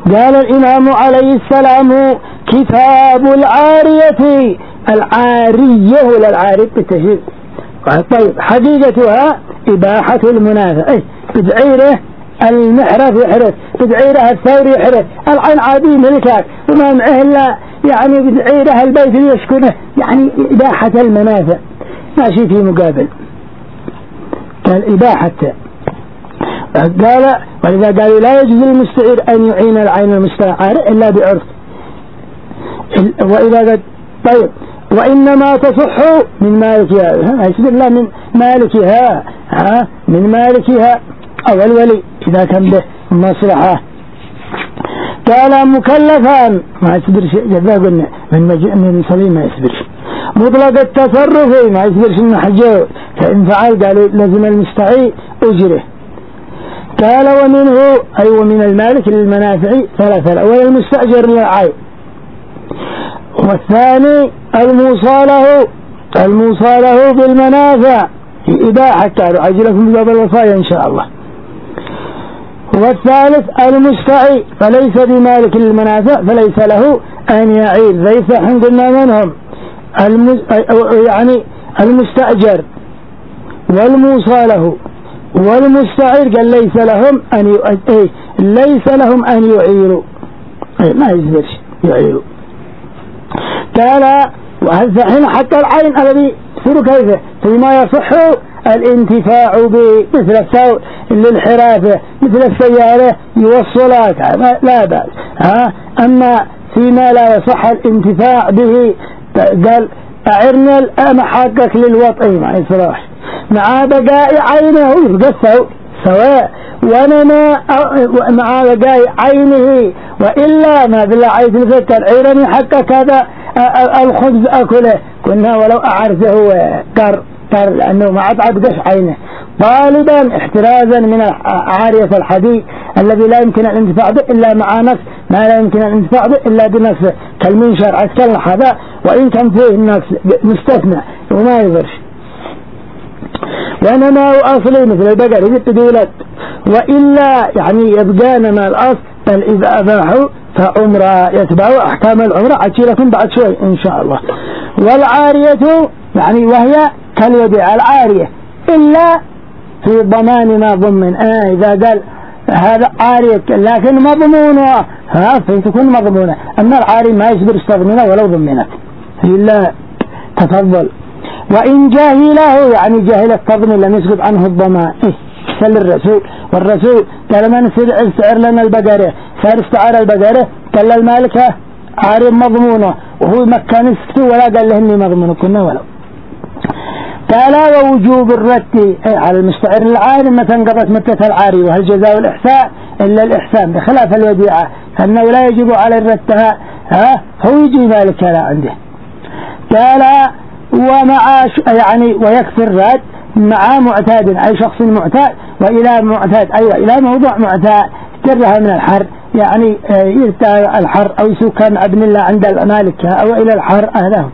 قال الإمام عليه السلام: كتاب العارية، العارية ولا العارية بالتشديد. طيب حقيقتها إباحة المنافع، بدعيره المحرف يحرف، بدعيره الثور يحرف، العين عادي ملكات وما معه إلا يعني بدعيره البيت اللي يسكنه، يعني إباحة المنافع ماشي في مقابل. قال إباحة. قال ولذا قالوا لا يجوز للمستعير أن يعين العين المستعار إلا بعرف. وإذا قال طيب وإنما تصح من مالكها، يسبب الله من مالكها، من مالكها أو الولي إذا كان به مصلحة. قال مكلفان ما يصبرش، جذا قلنا من صليم ما يصبرش. مطلق التصرف ما يصبرش من حجه، فإن فعل قالوا لازم المستعير أجره. قال ومنه أي ومن المالك للمنافع ثلاثة: الأول المستأجر للعين، والثاني الموصاله بالمنافع في إباحة، قالوا عجلكم باب الوصايا إن شاء الله. والثالث المستعي فليس بمالك للمنافع فليس له أن يعيد، ليس حين قلنا منهم يعني المستأجر والموصاله والمستعير، قال ليس لهم أن يعيروا، ما يجبرش يعيروا. قال وهذا حين حتى العين الذي يصير كيفه فيما يصح الانتفاع به، مثل الثور للحرافة، مثل السيارة يوصلات لا بأس. أما فيما لا يصح الانتفاع به قال أعرنا الآن حقك للوطئ مع إصلاح مع بقاء عينه يقصه سواء، ونما مع بقاء عينه، وإلا ما بالله عيد الفتر عيرني حقك هذا الخبز أكله كنا ولو أعرفه كر لأنه ما عاد قش عينه، طالبا احترازا من عارية الحديد الذي لا يمكن الانتفاع به إلا مع نفس ما لا يمكن الانتفاع به إلا بنفسه، كالمنشر عسكر هذا وإن كان فيه النفس مستثنى وما يضرش. ونما أصلي مثل البقر يبدولت، وإلا يعني يبقى نما الأصل، بل إذا أباحوا فعمره يتبعوا أحكام العمره أتي لكم بعد شوي إن شاء الله. والعارية يعني وهي كالوديعة العارية إلا في ضمان ما ضمن، إذا قال هذا عارية لكن مضمونة فتكون مضمونة، أما العاري ما يصبر استضمنه ولو ضمنه إلا تفضل. وإن جاهله يعني جاهل التضمين لم يسقط عنه الضمان، سل الرسول، والرسول قال من استعر لنا البقرة صار استعار البقرة قال المالكة عاري مضمونة وهو مكان يسكتوا ولا قال له إني مضمونة كنا ولو. قال ووجوب الرد على المستعر العاري متى انقضت مدة العاري، وهل جزاء الإحساء إلا الإحسان بخلاف الوديعة فإنه لا يجب على الردها هو يجي مالك لا عنده. قال ومع يعني ويكفي الرد مع معتاد أي شخص معتاد، وإلى معتاد أيوة إلى موضوع معتاد كرها من الحر يعني يرتاع الحر أو سكان ابن الله عند المالك أو إلى الحر أهله.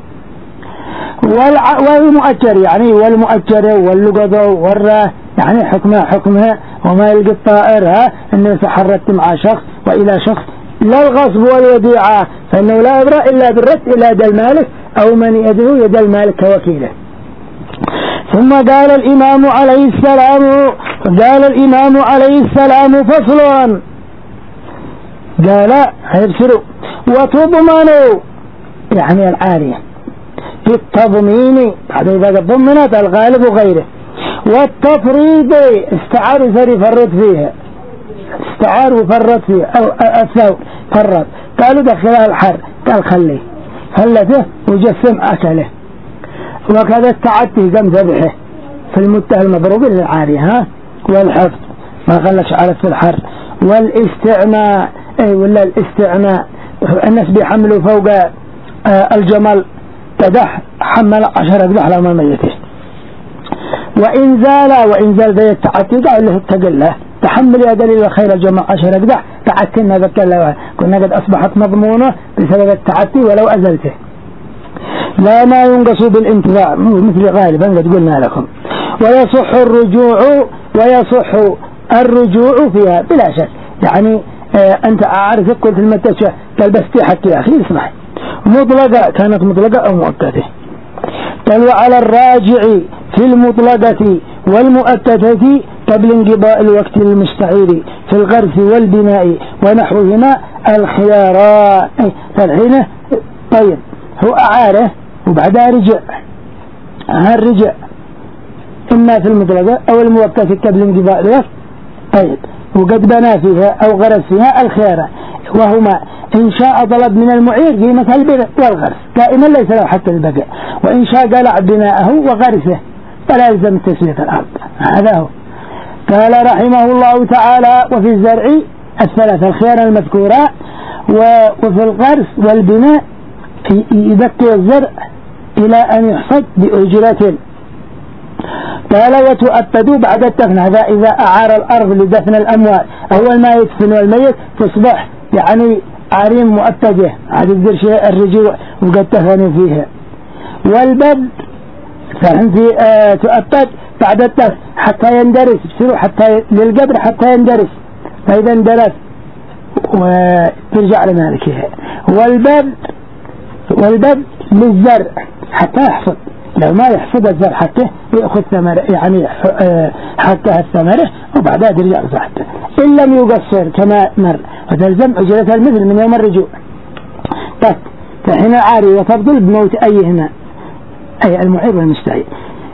والمؤجر يعني والمؤجر واللقض والراه يعني حكمها وما يلقى الطائر أنه يتحرك مع شخص وإلى شخص. لا الغصب والوديعة فإنه لا يبرأ إلا بالرد إلى يد المالك أو من يده يد المالك كوكيله. ثم قال الإمام عليه السلام فصل، قال هيبسروا وتضمنوا يعني العارية في التضمين بعد إذا ضمنت الغالب وغيره، والتفريض استعار يفرط فيها أو الثوب فرط قالوا دخلها الحر قال خليه هلته وجسم أكله. وكذا التعدي قم ذبحه في المتهم المضروب للعارية والحفظ ما خلش على في الحر، والاستعماء ولا الاستعماء الناس بيحملوا فوق الجمل تدح حمل 10 أقدح على ما ميته. وإن زال ذي التعدي قال له اتقل له تحمل يا دليل خير الجمع 10 أقدح تعدتنا ذكر كنا قد أصبحت مضمونة بسبب التعدي ولو أزلته. لا ما ينقص بالانتفاع مثل غالبا قد قلنا لكم. ويصح الرجوع فيها بلا شك يعني أنت أعرفك قلت المتشة قال بس حكي يا أخي اسمح مطلقة كانت مطلقة أو مؤكدة قال وعلى الراجع في المطلقة والمؤكدة قبل انقضاء الوقت المستعير في الغرس والبناء ونحوهما الخيارات فالحين طيب هو أعاره وبعدها رجع رجع إما في المطلقة أو المؤكدة قبل انقضاء الوقت طيب وقد بنى فيها أو غرس فيها الخيارات وهما إن شاء طلب من المعير قيمة البناء والغرس دائما ليس له حتى البقاء وإن شاء قلع بناءه وغرسه فلا يلزم تسوية الأرض هذا هو قال رحمه الله تعالى وفي الزرع الثلاث الخيار المذكورة وفي الغرس والبناء يبقي الزرع إلى أن يحصد بأجرة قال وتؤكد بعد الدفن هذا إذا أعار الأرض لدفن الأموال أول ما يدفن والميت تصبح يعني عريم مؤكدة هذا يقدر شيء الرجوع وقد دفنوا فيها والبد فهمت تؤكد بعد الدفن حتى يندرس بسرعة حتى للقبر حتى يندرس فإذا اندرس وترجع لمالكها والبد للزرع حتى يحصد لو ما يحصد الزرع حتى يأخذ ثمره يعني حتى الثمره وبعدها ترجع لصحته إن لم يقصر كما مر وتلزم أجرة المثل من يوم الرجوع فهنا عاري وتفضل بموت أيهما أي المعير والمستعير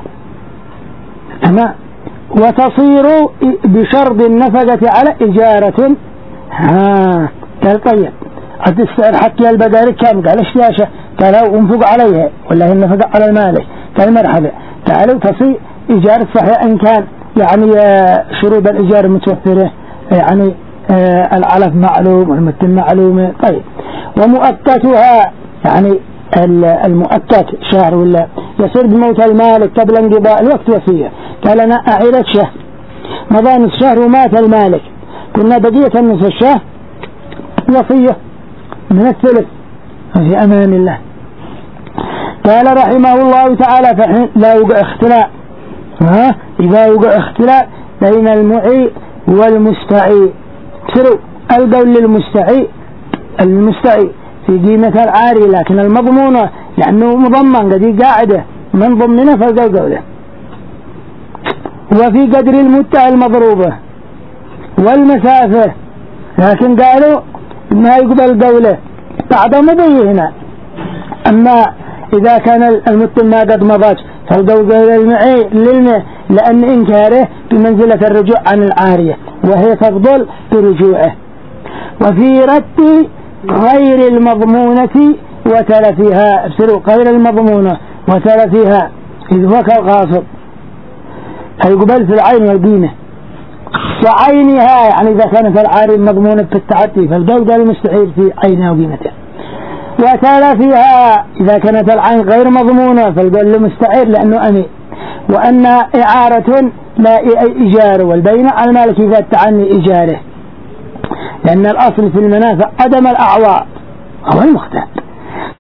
وتصير بشرط النفقة على إجارة قال طيب عد السعر حكي البقاري كم قال اشتياشة قالوا انفق عليها ولا هي النفقة على المال قال مرحبا قالوا تصير إجارة صحيح إن كان يعني شروط الإجارة متوفرة يعني العلف معلوم والمتن معلومة طيب ومؤقتها يعني المؤقت شهر ولا يصير بموت المالك قبل انقضاء الوقت وصية قال أنا أعيرت شهر مضى نصف شهر ومات المالك كنا بقية نصف الشهر وصية من الثلث في أمان الله قال رحمه الله تعالى فحين لا يوقع اختلاء إذا يوقع اختلاء بين المعي والمستعي سروا القول للمستعي في قيمة العاري لكن المضمونة لأنه مضمن قد قاعدة من ضمنه فالقول وفي قدر المتع المضروبة والمسافة لكن قالوا ما يقبل قوله بعد مضي هنا أما إذا كان المتع ما قد مضاش فالقول للمعي لأن إنكاره بمنزلة الرجوع عن العارية وهي تفضل برجوعه وفي رد غير المضمونة وتلفها ابسلوا غير المضمونة وتلفها إذ هو كالغاصب هيقبل في العين والقيمة وعينها يعني إذا كانت العاري المضمونة في التعدي فالقول المستحيل في عينها وقيمتها وتلفها إذا كانت العين غير مضمونة فالقول المستحيل لأنه أمين وأن إعارة لا إجارة والبينة على المالك إذا تعني إجارة لأن الأصل في المنافع عدم الأعواض هو المختار